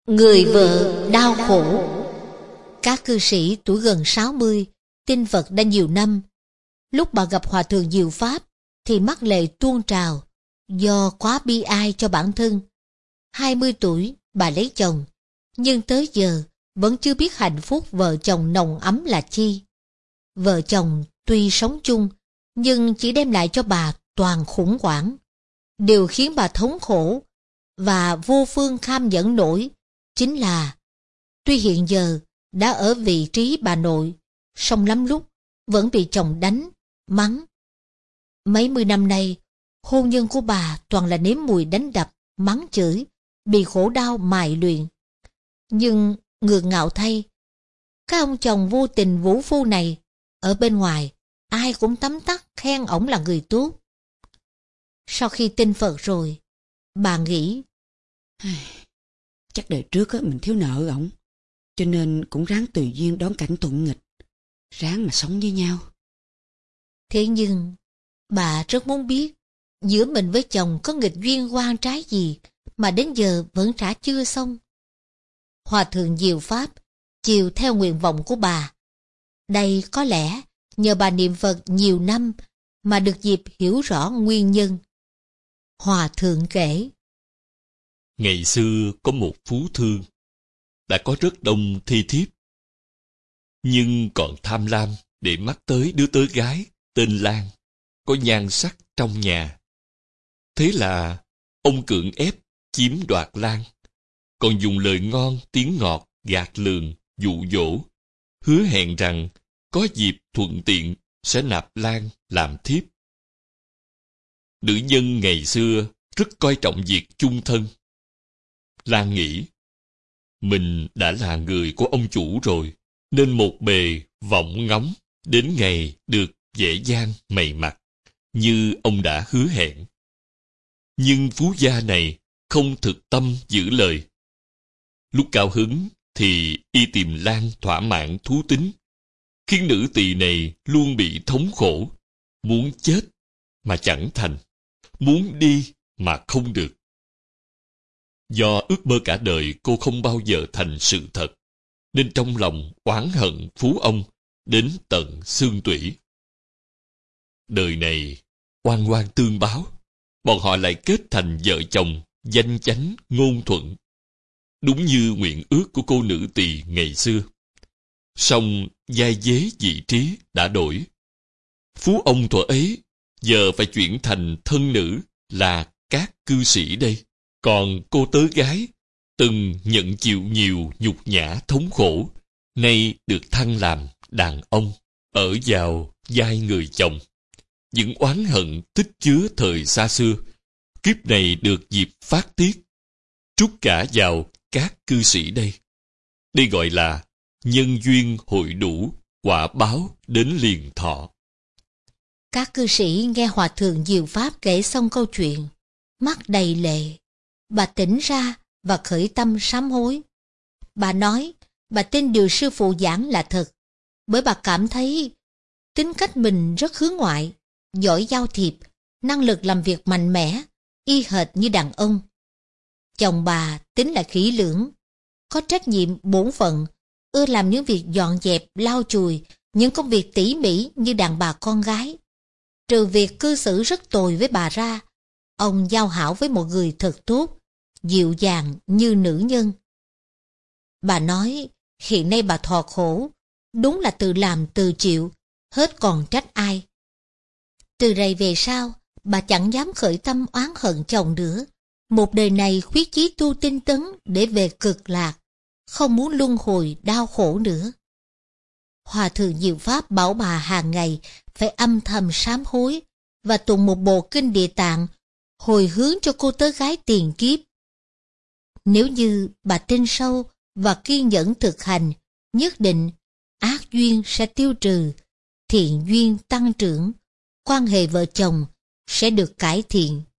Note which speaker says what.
Speaker 1: Người vợ đau khổ. Các cư sĩ tuổi gần 60, tin Phật đã nhiều năm. Lúc bà gặp Hòa thượng Diệu Pháp thì mắt lệ tuôn trào do quá bi ai cho bản thân. 20 tuổi bà lấy chồng, nhưng tới giờ vẫn chưa biết hạnh phúc vợ chồng nồng ấm là chi. Vợ chồng tuy sống chung nhưng chỉ đem lại cho bà toàn khủng hoảng. Điều khiến bà thống khổ và vô phương kham nhẫn nổi chính là tuy hiện giờ đã ở vị trí bà nội, song lắm lúc vẫn bị chồng đánh, mắng. Mấy mươi năm nay, hôn nhân của bà toàn là nếm mùi đánh đập, mắng chửi, bị khổ đau mài luyện. Nhưng ngược ngạo thay, các ông chồng vô tình vũ phu này, ở bên ngoài, ai cũng tấm tắc khen ổng là người tốt. Sau khi tin Phật rồi, bà nghĩ
Speaker 2: chắc đời trước mình thiếu nợ ổng, cho nên cũng ráng tùy duyên đón cảnh thuận nghịch, ráng mà sống với nhau.
Speaker 1: Thế nhưng bà rất muốn biết giữa mình với chồng có nghịch duyên oan trái gì mà đến giờ vẫn trả chưa xong. Hòa thượng Diệu Pháp chiều theo nguyện vọng của bà. Đây có lẽ nhờ bà niệm Phật nhiều năm mà được dịp hiểu rõ nguyên nhân. Hòa thượng kể:
Speaker 3: Ngày xưa có một phú thương, đã có rất đông thi thiếp, nhưng còn tham lam để mắt tới đứa tớ gái tên Lan, có nhan sắc trong nhà. Thế là ông cưỡng ép chiếm đoạt Lan, còn dùng lời ngon tiếng ngọt gạt lường, dụ dỗ, hứa hẹn rằng có dịp thuận tiện sẽ nạp Lan làm thiếp. Nữ nhân ngày xưa rất coi trọng việc chung thân. Lan nghĩ, mình đã là người của ông chủ rồi, nên một bề vọng ngóng đến ngày được dễ dàng mày mặt, như ông đã hứa hẹn. Nhưng phú gia này không thực tâm giữ lời. Lúc cao hứng thì y tìm Lan thỏa mãn thú tính, khiến nữ tỳ này luôn bị thống khổ, muốn chết mà chẳng thành, muốn đi mà không được. Do ước mơ cả đời cô không bao giờ thành sự thật, nên trong lòng oán hận phú ông đến tận xương tủy. Đời này oan oan tương báo, bọn họ lại kết thành vợ chồng danh chánh ngôn thuận, đúng như nguyện ước của cô nữ tỳ ngày xưa. Song vai vế vị trí đã đổi. Phú ông thuở ấy giờ phải chuyển thành thân nữ là các cư sĩ đây. Còn cô tớ gái từng nhận chịu nhiều nhục nhã thống khổ, nay được thăng làm đàn ông, ở vào vai người chồng. Những oán hận tích chứa thời xa xưa, kiếp này được dịp phát tiết, trút cả vào các cư sĩ đây. Đây gọi là nhân duyên hội đủ, quả báo đến liền thọ.
Speaker 1: Các cư sĩ nghe Hòa thượng Diệu Pháp kể xong câu chuyện, mắt đầy lệ. Bà tỉnh ra và khởi tâm sám hối. Bà nói bà tin điều sư phụ giảng là thật, bởi bà cảm thấy tính cách mình rất hướng ngoại, giỏi giao thiệp, năng lực làm việc mạnh mẽ, y hệt như đàn ông. Chồng bà tính là kỹ lưỡng, có trách nhiệm bổn phận, ưa làm những việc dọn dẹp, lau chùi, những công việc tỉ mỉ như đàn bà con gái. Trừ việc cư xử rất tồi với bà ra, ông giao hảo với một người thật tốt, dịu dàng như nữ nhân. Bà nói hiện nay bà thọ khổ, đúng là tự làm tự chịu, hết còn trách ai. Từ đây về sau, bà chẳng dám khởi tâm oán hận chồng nữa. Một đời này khuyết chí tu tinh tấn để về cực lạc, không muốn luân hồi đau khổ nữa. Hòa thượng Diệu Pháp bảo bà hàng ngày phải âm thầm sám hối và tụng một bộ kinh Địa Tạng hồi hướng cho cô tớ gái tiền kiếp. Nếu như bà tin sâu và kiên nhẫn thực hành, nhất định ác duyên sẽ tiêu trừ, thiện duyên tăng trưởng, quan hệ vợ chồng sẽ được cải thiện.